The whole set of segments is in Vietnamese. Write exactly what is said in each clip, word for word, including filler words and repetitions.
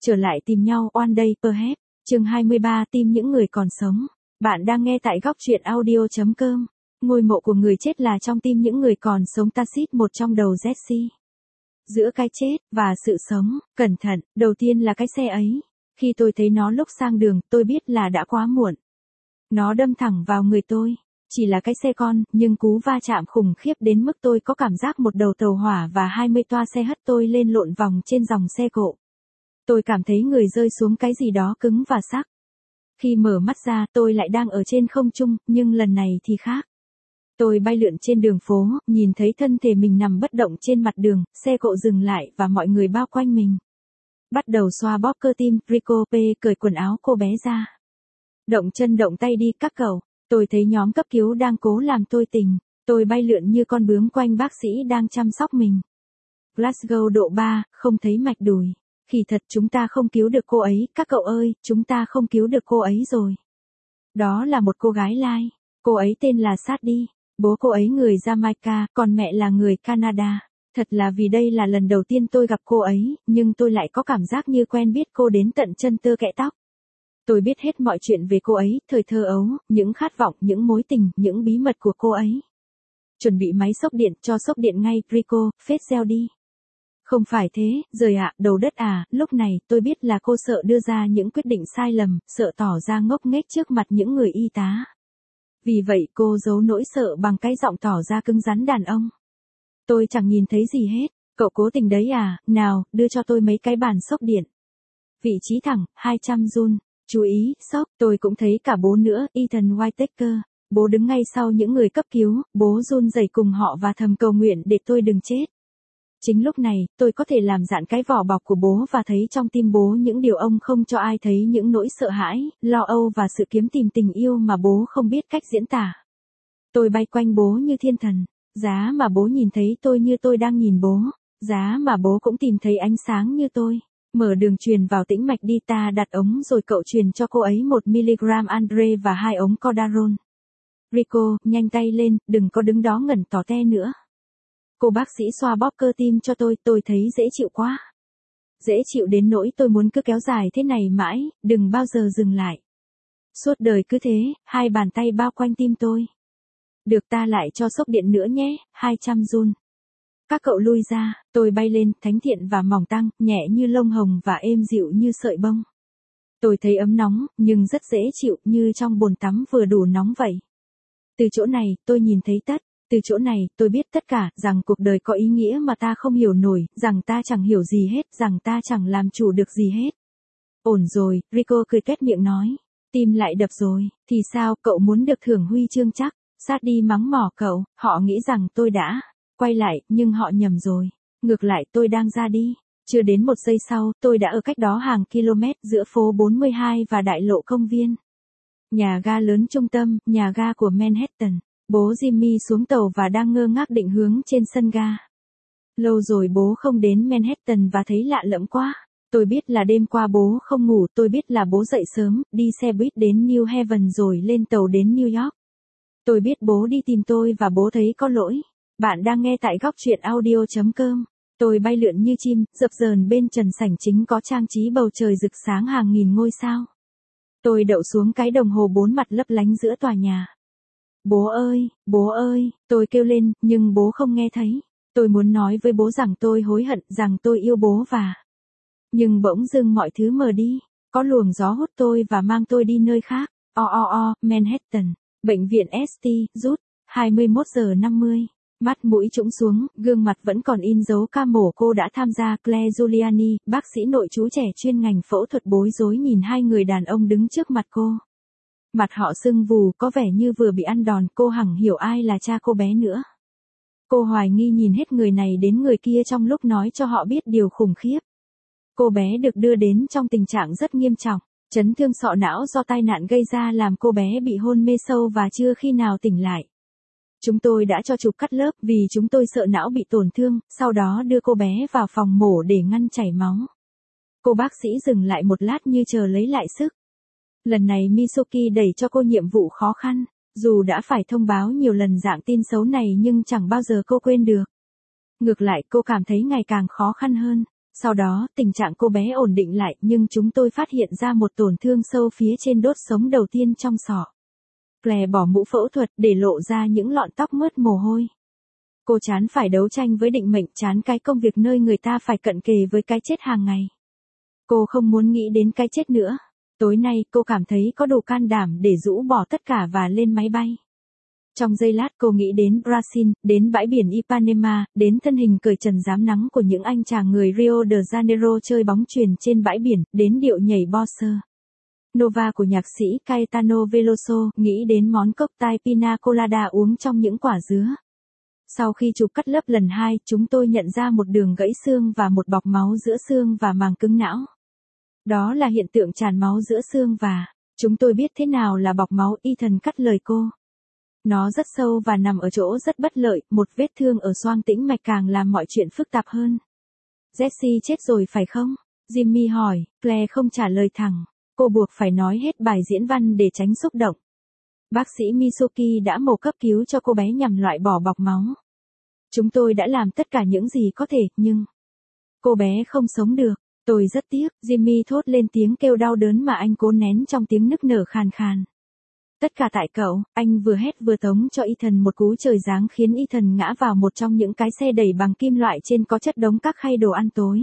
Trở lại tìm nhau One Day Perhaps, chương hai mươi ba tìm những người còn sống. Bạn đang nghe tại góc truyện audio chấm com. Ngôi mộ của người chết là trong tim những người còn sống Tacit một trong đầu Jesse. Giữa cái chết và sự sống, cẩn thận, đầu tiên là cái xe ấy. Khi tôi thấy nó lúc sang đường, tôi biết là đã quá muộn. Nó đâm thẳng vào người tôi. Chỉ là cái xe con, nhưng cú va chạm khủng khiếp đến mức tôi có cảm giác một đầu tàu hỏa và hai mươi toa xe hất tôi lên lộn vòng trên dòng xe cộ. Tôi cảm thấy người rơi xuống cái gì đó cứng và sắc. Khi mở mắt ra, tôi lại đang ở trên không trung, nhưng lần này thì khác. Tôi bay lượn trên đường phố, nhìn thấy thân thể mình nằm bất động trên mặt đường, xe cộ dừng lại và mọi người bao quanh mình. Bắt đầu xoa bóp cơ tim, Rico P. cởi quần áo cô bé ra. Động chân động tay đi các cậu. Tôi thấy nhóm cấp cứu đang cố làm tôi tỉnh. Tôi bay lượn như con bướm quanh bác sĩ đang chăm sóc mình. Glasgow độ ba, không thấy mạch đùi. Kỳ thật chúng ta không cứu được cô ấy, các cậu ơi, chúng ta không cứu được cô ấy rồi. Đó là một cô gái lai. Cô ấy tên là Sadie. Bố cô ấy người Jamaica, còn mẹ là người Canada. Thật là vì đây là lần đầu tiên tôi gặp cô ấy, nhưng tôi lại có cảm giác như quen biết cô đến tận chân tơ kẽ tóc. Tôi biết hết mọi chuyện về cô ấy, thời thơ ấu, những khát vọng, những mối tình, những bí mật của cô ấy. Chuẩn bị máy xốc điện, cho xốc điện ngay, Rico, phết gieo đi. Không phải thế, rời ạ, đầu đất à, lúc này tôi biết là cô sợ đưa ra những quyết định sai lầm, sợ tỏ ra ngốc nghếch trước mặt những người y tá. Vì vậy cô giấu nỗi sợ bằng cái giọng tỏ ra cứng rắn đàn ông. Tôi chẳng nhìn thấy gì hết, cậu cố tình đấy à, nào, đưa cho tôi mấy cái bàn xốc điện. Vị trí thẳng, hai trăm joule. Chú ý, sốc, tôi cũng thấy cả bố nữa, Ethan Whittaker. Bố đứng ngay sau những người cấp cứu, bố run rẩy cùng họ và thầm cầu nguyện để tôi đừng chết. Chính lúc này, tôi có thể làm dạn cái vỏ bọc của bố và thấy trong tim bố những điều ông không cho ai thấy, những nỗi sợ hãi, lo âu và sự kiếm tìm tình yêu mà bố không biết cách diễn tả. Tôi bay quanh bố như thiên thần, giá mà bố nhìn thấy tôi như tôi đang nhìn bố, giá mà bố cũng tìm thấy ánh sáng như tôi. Mở đường truyền vào tĩnh mạch đi, ta đặt ống rồi cậu truyền cho cô ấy một mi-li-gam Andre và hai ống Cordarone. Rico, nhanh tay lên, đừng có đứng đó ngẩn tỏ te nữa. Cô bác sĩ xoa bóp cơ tim cho tôi, tôi thấy dễ chịu quá. Dễ chịu đến nỗi tôi muốn cứ kéo dài thế này mãi, đừng bao giờ dừng lại. Suốt đời cứ thế, hai bàn tay bao quanh tim tôi. Được, ta lại cho xốc điện nữa nhé, hai trăm joule. Các cậu lui ra, tôi bay lên, thánh thiện và mỏng tang, nhẹ như lông hồng và êm dịu như sợi bông. Tôi thấy ấm nóng, nhưng rất dễ chịu, như trong bồn tắm vừa đủ nóng vậy. Từ chỗ này, tôi nhìn thấy tất. Từ chỗ này, tôi biết tất cả, rằng cuộc đời có ý nghĩa mà ta không hiểu nổi, rằng ta chẳng hiểu gì hết, rằng ta chẳng làm chủ được gì hết. Ổn rồi, Rico cười tuét miệng nói. Tim lại đập rồi, thì sao, cậu muốn được thưởng huy chương chắc. Sadie mắng mỏ cậu, họ nghĩ rằng tôi đã quay lại, nhưng họ nhầm rồi. Ngược lại, tôi đang ra đi. Chưa đến một giây sau, tôi đã ở cách đó hàng km giữa phố bốn mươi hai và đại lộ công viên. Nhà ga lớn trung tâm, nhà ga của Manhattan. Bố Jimmy xuống tàu và đang ngơ ngác định hướng trên sân ga. Lâu rồi bố không đến Manhattan và thấy lạ lẫm quá. Tôi biết là đêm qua bố không ngủ, tôi biết là bố dậy sớm, đi xe buýt đến New Haven rồi lên tàu đến New York. Tôi biết bố đi tìm tôi và bố thấy có lỗi. Bạn đang nghe tại góc truyện audio chấm com. Tôi bay lượn như chim, dập dờn bên trần sảnh chính có trang trí bầu trời rực sáng hàng nghìn ngôi sao. Tôi đậu xuống cái đồng hồ bốn mặt lấp lánh giữa tòa nhà. Bố ơi, bố ơi, tôi kêu lên, nhưng bố không nghe thấy. Tôi muốn nói với bố rằng tôi hối hận, rằng tôi yêu bố và... Nhưng bỗng dưng mọi thứ mờ đi, có luồng gió hút tôi và mang tôi đi nơi khác. O o o, Manhattan, bệnh viện ét tê, rút, hai mươi mốt giờ năm mươi. Mắt mũi trũng xuống, gương mặt vẫn còn in dấu ca mổ cô đã tham gia. Claire Giuliani, bác sĩ nội trú trẻ chuyên ngành phẫu thuật bối rối nhìn hai người đàn ông đứng trước mặt cô. Mặt họ sưng vù, có vẻ như vừa bị ăn đòn, cô hẳn hiểu ai là cha cô bé nữa. Cô hoài nghi nhìn hết người này đến người kia trong lúc nói cho họ biết điều khủng khiếp. Cô bé được đưa đến trong tình trạng rất nghiêm trọng, chấn thương sọ não do tai nạn gây ra làm cô bé bị hôn mê sâu và chưa khi nào tỉnh lại. Chúng tôi đã cho chụp cắt lớp vì chúng tôi sợ não bị tổn thương, sau đó đưa cô bé vào phòng mổ để ngăn chảy máu. Cô bác sĩ dừng lại một lát như chờ lấy lại sức. Lần này Misoki đẩy cho cô nhiệm vụ khó khăn, dù đã phải thông báo nhiều lần dạng tin xấu này nhưng chẳng bao giờ cô quên được. Ngược lại cô cảm thấy ngày càng khó khăn hơn. Sau đó, tình trạng cô bé ổn định lại nhưng chúng tôi phát hiện ra một tổn thương sâu phía trên đốt sống đầu tiên trong sọ. Claire bỏ mũ phẫu thuật để lộ ra những lọn tóc mướt mồ hôi. Cô chán phải đấu tranh với định mệnh, chán cái công việc nơi người ta phải cận kề với cái chết hàng ngày. Cô không muốn nghĩ đến cái chết nữa. Tối nay cô cảm thấy có đủ can đảm để rũ bỏ tất cả và lên máy bay. Trong giây lát cô nghĩ đến Brazil, đến bãi biển Ipanema, đến thân hình cởi trần rám nắng của những anh chàng người Rio de Janeiro chơi bóng chuyền trên bãi biển, đến điệu nhảy bossa nova của nhạc sĩ Caetano Veloso, nghĩ đến món cocktail pina colada uống trong những quả dứa. Sau khi chụp cắt lớp lần hai, chúng tôi nhận ra một đường gãy xương và một bọc máu giữa xương và màng cứng não. Đó là hiện tượng tràn máu giữa xương và, chúng tôi biết thế nào là bọc máu, Ethan cắt lời cô. Nó rất sâu và nằm ở chỗ rất bất lợi, một vết thương ở xoang tĩnh mạch càng làm mọi chuyện phức tạp hơn. Jessie chết rồi phải không? Jimmy hỏi, Claire không trả lời thẳng. Cô buộc phải nói hết bài diễn văn để tránh xúc động. Bác sĩ Misoki đã mổ cấp cứu cho cô bé nhằm loại bỏ bọc máu. Chúng tôi đã làm tất cả những gì có thể, nhưng cô bé không sống được. Tôi rất tiếc, Jimmy thốt lên tiếng kêu đau đớn mà anh cố nén trong tiếng nức nở khàn khàn. Tất cả tại cậu, anh vừa hét vừa tống cho Ethan một cú trời giáng khiến Ethan ngã vào một trong những cái xe đẩy bằng kim loại trên có chất đống các khay đồ ăn tối.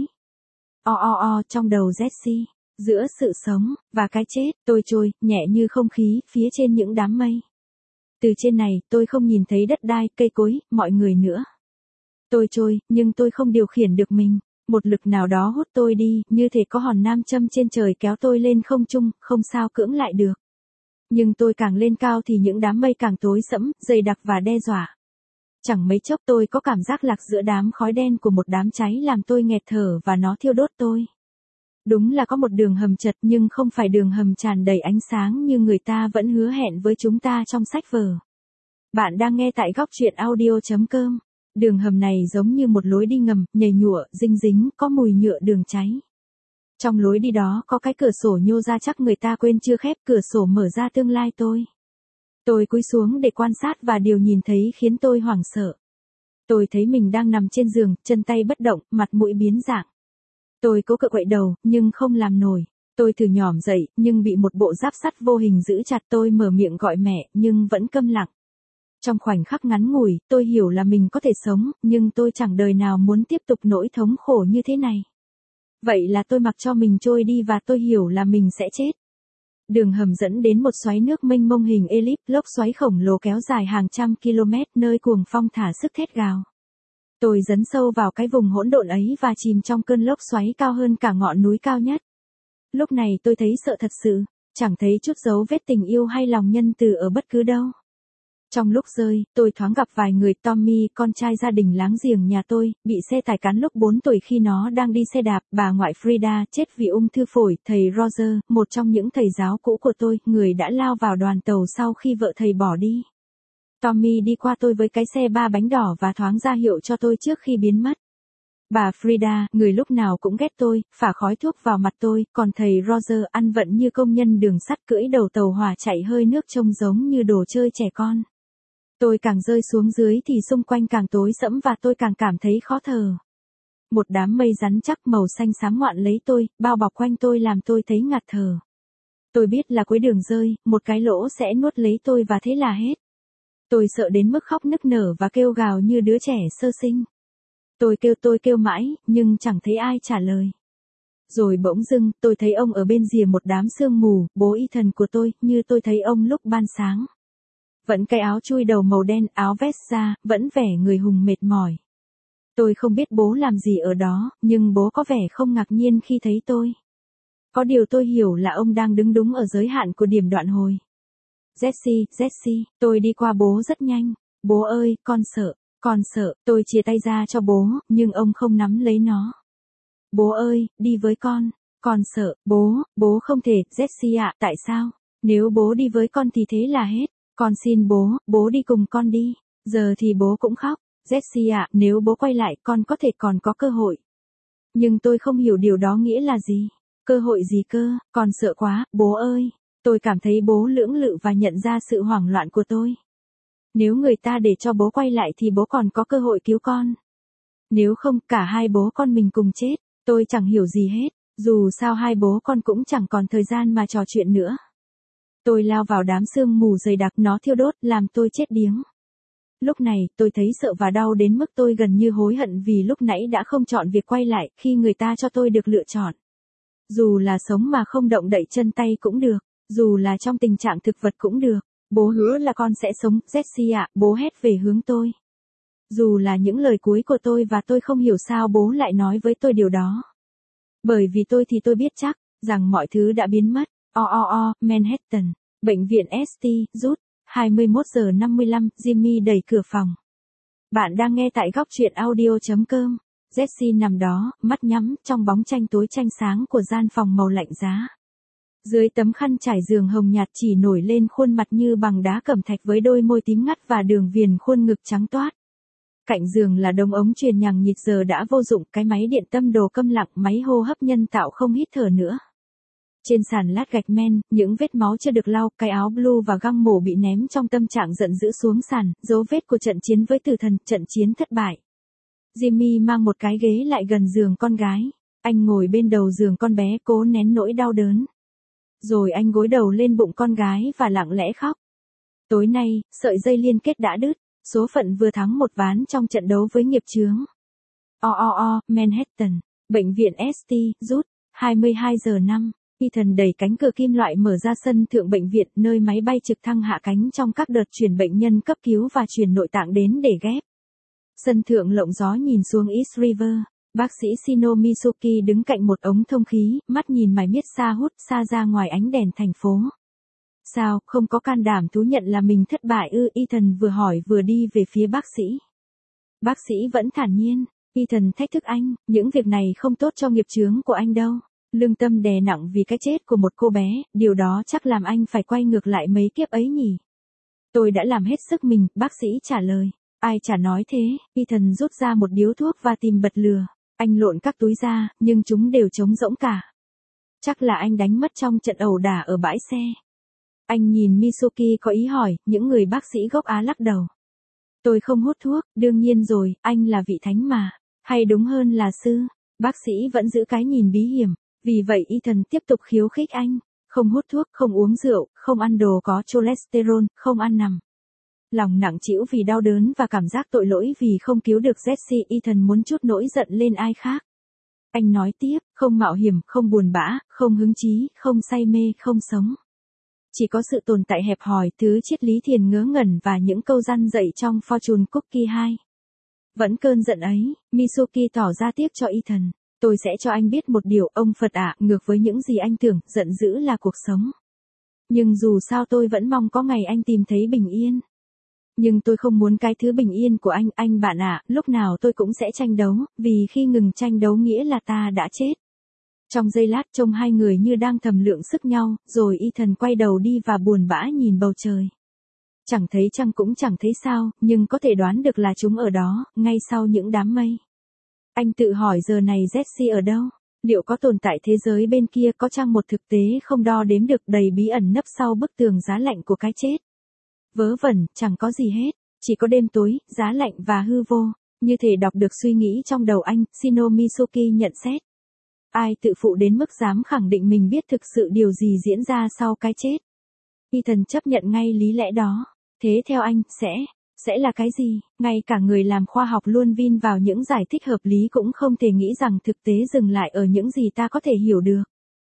O o o trong đầu Jessie, giữa sự sống và cái chết, tôi trôi nhẹ như không khí phía trên những đám mây. Từ trên này, tôi không nhìn thấy đất đai, cây cối, mọi người nữa. Tôi trôi, nhưng tôi không điều khiển được mình. Một lực nào đó hút tôi đi, như thể có hòn nam châm trên trời kéo tôi lên không trung, không sao cưỡng lại được. Nhưng tôi càng lên cao thì những đám mây càng tối sẫm, dày đặc và đe dọa. Chẳng mấy chốc tôi có cảm giác lạc giữa đám khói đen của một đám cháy làm tôi nghẹt thở và nó thiêu đốt tôi. Đúng là có một đường hầm chật nhưng không phải đường hầm tràn đầy ánh sáng như người ta vẫn hứa hẹn với chúng ta trong sách vở. Bạn đang nghe tại góc truyện audio chấm com. Đường hầm này giống như một lối đi ngầm, nhầy nhụa, dinh dính, có mùi nhựa đường cháy. Trong lối đi đó có cái cửa sổ nhô ra chắc người ta quên chưa khép, cửa sổ mở ra tương lai tôi. Tôi cúi xuống để quan sát và điều nhìn thấy khiến tôi hoảng sợ. Tôi thấy mình đang nằm trên giường, chân tay bất động, mặt mũi biến dạng. Tôi cố cựa quậy đầu, nhưng không làm nổi. Tôi thử nhỏm dậy, nhưng bị một bộ giáp sắt vô hình giữ chặt. Tôi mở miệng gọi mẹ, nhưng vẫn câm lặng. Trong khoảnh khắc ngắn ngủi, tôi hiểu là mình có thể sống, nhưng tôi chẳng đời nào muốn tiếp tục nỗi thống khổ như thế này. Vậy là tôi mặc cho mình trôi đi và tôi hiểu là mình sẽ chết. Đường hầm dẫn đến một xoáy nước mênh mông hình elip, lốc xoáy khổng lồ kéo dài hàng trăm km nơi cuồng phong thả sức thét gào. Tôi dấn sâu vào cái vùng hỗn độn ấy và chìm trong cơn lốc xoáy cao hơn cả ngọn núi cao nhất. Lúc này tôi thấy sợ thật sự, chẳng thấy chút dấu vết tình yêu hay lòng nhân từ ở bất cứ đâu. Trong lúc rơi, tôi thoáng gặp vài người. Tommy, con trai gia đình láng giềng nhà tôi, bị xe tải cán lúc bốn tuổi khi nó đang đi xe đạp. Bà ngoại Frida, chết vì ung thư phổi. Thầy Roger, một trong những thầy giáo cũ của tôi, người đã lao vào đoàn tàu sau khi vợ thầy bỏ đi. Tommy đi qua tôi với cái xe ba bánh đỏ và thoáng ra hiệu cho tôi trước khi biến mất. Bà Frida, người lúc nào cũng ghét tôi, phả khói thuốc vào mặt tôi, còn thầy Roger ăn vận như công nhân đường sắt cưỡi đầu tàu hỏa chạy hơi nước trông giống như đồ chơi trẻ con. Tôi càng rơi xuống dưới thì xung quanh càng tối sẫm và tôi càng cảm thấy khó thở. Một đám mây rắn chắc màu xanh xám ngoạn lấy tôi, bao bọc quanh tôi làm tôi thấy ngạt thở. Tôi biết là cuối đường rơi, một cái lỗ sẽ nuốt lấy tôi và thế là hết. Tôi sợ đến mức khóc nức nở và kêu gào như đứa trẻ sơ sinh. Tôi kêu tôi kêu mãi, nhưng chẳng thấy ai trả lời. Rồi bỗng dưng, tôi thấy ông ở bên rìa một đám sương mù, bố Ethan của tôi, như tôi thấy ông lúc ban sáng. Vẫn cái áo chui đầu màu đen, áo vest da, vẫn vẻ người hùng mệt mỏi. Tôi không biết bố làm gì ở đó, nhưng bố có vẻ không ngạc nhiên khi thấy tôi. Có điều tôi hiểu là ông đang đứng đúng ở giới hạn của điểm đoạn hồi. Jessie, Jessie, tôi đi qua bố rất nhanh. Bố ơi, con sợ, con sợ, tôi chia tay ra cho bố, nhưng ông không nắm lấy nó. Bố ơi, đi với con, con sợ, bố, bố không thể, Jessie ạ, tại sao? Nếu bố đi với con thì thế là hết. Con xin bố, bố đi cùng con đi. Giờ thì bố cũng khóc. Jessie ạ, nếu bố quay lại con có thể còn có cơ hội. Nhưng tôi không hiểu điều đó nghĩa là gì. Cơ hội gì cơ, con sợ quá, bố ơi. Tôi cảm thấy bố lưỡng lự và nhận ra sự hoảng loạn của tôi. Nếu người ta để cho bố quay lại thì bố còn có cơ hội cứu con. Nếu không, cả hai bố con mình cùng chết. Tôi chẳng hiểu gì hết, dù sao hai bố con cũng chẳng còn thời gian mà trò chuyện nữa. Tôi lao vào đám sương mù dày đặc nó thiêu đốt làm tôi chết điếng. Lúc này, tôi thấy sợ và đau đến mức tôi gần như hối hận vì lúc nãy đã không chọn việc quay lại khi người ta cho tôi được lựa chọn. Dù là sống mà không động đậy chân tay cũng được, dù là trong tình trạng thực vật cũng được. Bố hứa là con sẽ sống, Jessie ạ, bố hét về hướng tôi. Dù là những lời cuối của tôi và tôi không hiểu sao bố lại nói với tôi điều đó. Bởi vì tôi thì tôi biết chắc, rằng mọi thứ đã biến mất. O o o, Manhattan, bệnh viện ét tê, rút, hai mươi mốt giờ năm mươi lăm, Jimmy đẩy cửa phòng. Bạn đang nghe tại góc truyện audio chấm com. Jessie nằm đó, mắt nhắm, trong bóng tranh tối tranh sáng của gian phòng màu lạnh giá. Dưới tấm khăn trải giường hồng nhạt chỉ nổi lên khuôn mặt như bằng đá cẩm thạch với đôi môi tím ngắt và đường viền khuôn ngực trắng toát. Cạnh giường là đống ống truyền nhằng nhịt giờ đã vô dụng, cái máy điện tâm đồ câm lặng, máy hô hấp nhân tạo không hít thở nữa. Trên sàn lát gạch men, những vết máu chưa được lau, cái áo blue và găng mổ bị ném trong tâm trạng giận dữ xuống sàn, dấu vết của trận chiến với tử thần, trận chiến thất bại. Jimmy mang một cái ghế lại gần giường con gái. Anh ngồi bên đầu giường con bé cố nén nỗi đau đớn. Rồi anh gối đầu lên bụng con gái và lặng lẽ khóc. Tối nay, sợi dây liên kết đã đứt, số phận vừa thắng một ván trong trận đấu với nghiệp chướng. O o o, Manhattan, bệnh viện ét tê, rút, hai mươi hai giờ năm. Ethan đẩy cánh cửa kim loại mở ra sân thượng bệnh viện nơi máy bay trực thăng hạ cánh trong các đợt chuyển bệnh nhân cấp cứu và chuyển nội tạng đến để ghép. Sân thượng lộng gió nhìn xuống East River. Bác sĩ Shino Misuki đứng cạnh một ống thông khí, mắt nhìn mải miết xa hút xa ra ngoài ánh đèn thành phố. Sao, không có can đảm thú nhận là mình thất bại ư? Ethan vừa hỏi vừa đi về phía bác sĩ. Bác sĩ vẫn thản nhiên. Ethan thách thức anh, những việc này không tốt cho nghiệp chướng của anh đâu. Lương tâm đè nặng vì cái chết của một cô bé, điều đó chắc làm anh phải quay ngược lại mấy kiếp ấy nhỉ? Tôi đã làm hết sức mình, bác sĩ trả lời. Ai chả nói thế. Ethan rút ra một điếu thuốc và tìm bật lửa. Anh lộn các túi ra, nhưng chúng đều trống rỗng cả. Chắc là anh đánh mất trong trận ẩu đả ở bãi xe. Anh nhìn Misuki có ý hỏi, những người bác sĩ gốc Á lắc đầu. Tôi không hút thuốc, đương nhiên rồi, anh là vị thánh mà. Hay đúng hơn là sư. Bác sĩ vẫn giữ cái nhìn bí hiểm. Vì vậy Ethan tiếp tục khiêu khích anh. Không hút thuốc, không uống rượu, không ăn đồ có cholesterol, không ăn nằm. Lòng nặng trĩu vì đau đớn và cảm giác tội lỗi vì không cứu được Jessie, Ethan muốn trút nỗi giận lên ai khác. Anh nói tiếp, không mạo hiểm, không buồn bã, không hứng chí, không say mê, không sống. Chỉ có sự tồn tại hẹp hòi, thứ triết lý thiền ngớ ngẩn và những câu răn dạy trong Fortune Cookie hai. Vẫn cơn giận ấy, Misuki tỏ ra tiếc cho Ethan. Tôi sẽ cho anh biết một điều, ông Phật ạ, ngược với những gì anh tưởng, giận dữ là cuộc sống. Nhưng dù sao tôi vẫn mong có ngày anh tìm thấy bình yên. Nhưng tôi không muốn cái thứ bình yên của anh, anh bạn ạ, lúc nào tôi cũng sẽ tranh đấu, vì khi ngừng tranh đấu nghĩa là ta đã chết. Trong giây lát trông hai người như đang thầm lượng sức nhau, rồi Ethan quay đầu đi và buồn bã nhìn bầu trời. Chẳng thấy trăng cũng chẳng thấy sao, nhưng có thể đoán được là chúng ở đó, ngay sau những đám mây. Anh tự hỏi giờ này Jessie ở đâu? Liệu có tồn tại thế giới bên kia, có chăng một thực tế không đo đếm được đầy bí ẩn nấp sau bức tường giá lạnh của cái chết? Vớ vẩn, chẳng có gì hết, chỉ có đêm tối, giá lạnh và hư vô, như thể đọc được suy nghĩ trong đầu anh, Shino Misuki nhận xét. Ai tự phụ đến mức dám khẳng định mình biết thực sự điều gì diễn ra sau cái chết? Ethan chấp nhận ngay lý lẽ đó. Thế theo anh, sẽ, sẽ là cái gì? Ngay cả người làm khoa học luôn vin vào những giải thích hợp lý cũng không thể nghĩ rằng thực tế dừng lại ở những gì ta có thể hiểu được.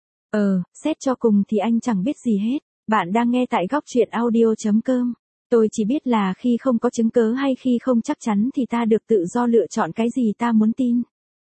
Ờ, xét cho cùng thì anh chẳng biết gì hết. Bạn đang nghe tại góc truyện audio chấm com. Tôi chỉ biết là khi không có chứng cớ hay khi không chắc chắn thì ta được tự do lựa chọn cái gì ta muốn tin.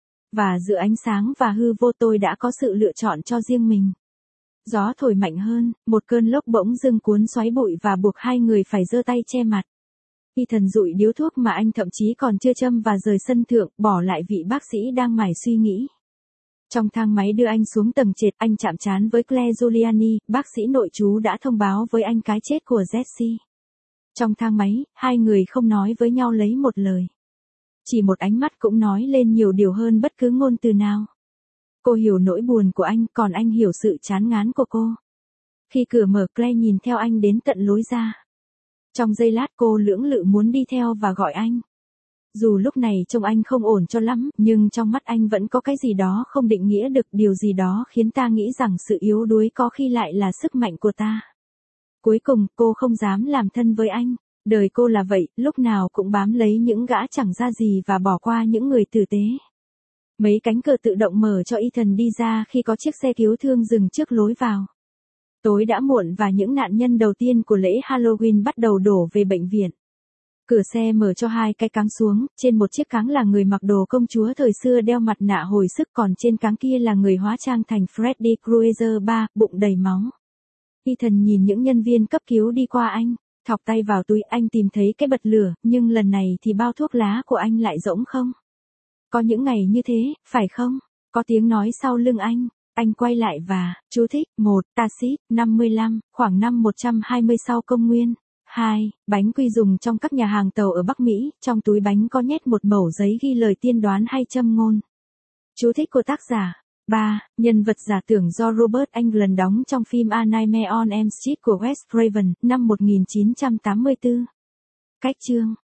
Và giữa ánh sáng và hư vô tôi đã có sự lựa chọn cho riêng mình. Gió thổi mạnh hơn, một cơn lốc bỗng dưng cuốn xoáy bụi và buộc hai người phải giơ tay che mặt. Ethan dụi điếu thuốc mà anh thậm chí còn chưa châm và rời sân thượng, bỏ lại vị bác sĩ đang mải suy nghĩ. Trong thang máy đưa anh xuống tầng trệt, anh chạm trán với Claire Giuliani, bác sĩ nội trú đã thông báo với anh cái chết của Jessie. Trong thang máy, hai người không nói với nhau lấy một lời. Chỉ một ánh mắt cũng nói lên nhiều điều hơn bất cứ ngôn từ nào. Cô hiểu nỗi buồn của anh, còn anh hiểu sự chán ngán của cô. Khi cửa mở, Claire nhìn theo anh đến tận lối ra. Trong giây lát cô lưỡng lự muốn đi theo và gọi anh. Dù lúc này trông anh không ổn cho lắm, nhưng trong mắt anh vẫn có cái gì đó không định nghĩa được, điều gì đó khiến ta nghĩ rằng sự yếu đuối có khi lại là sức mạnh của ta. Cuối cùng, cô không dám làm thân với anh. Đời cô là vậy, lúc nào cũng bám lấy những gã chẳng ra gì và bỏ qua những người tử tế. Mấy cánh cửa tự động mở cho Ethan đi ra khi có chiếc xe cứu thương dừng trước lối vào. Tối đã muộn và những nạn nhân đầu tiên của lễ Halloween bắt đầu đổ về bệnh viện. Cửa xe mở cho hai cái cáng xuống, trên một chiếc cáng là người mặc đồ công chúa thời xưa đeo mặt nạ hồi sức, còn trên cáng kia là người hóa trang thành Freddy Krueger ba, bụng đầy máu. Ethan nhìn những nhân viên cấp cứu đi qua anh, thọc tay vào túi, anh tìm thấy cái bật lửa, nhưng lần này thì bao thuốc lá của anh lại rỗng không. Có những ngày như thế, phải không? Có tiếng nói sau lưng anh. Anh quay lại và, chú thích, một, Tacit, năm mươi lăm, khoảng năm một trăm hai mươi sau công nguyên. hai. Bánh quy dùng trong các nhà hàng tàu ở Bắc Mỹ, trong túi bánh có nhét một mẩu giấy ghi lời tiên đoán hay châm ngôn. Chú thích của tác giả. ba. Nhân vật giả tưởng do Robert Englund đóng trong phim A Nightmare on Elm Street của Wes Craven, năm một nghìn chín trăm tám mươi tư. Cách chương.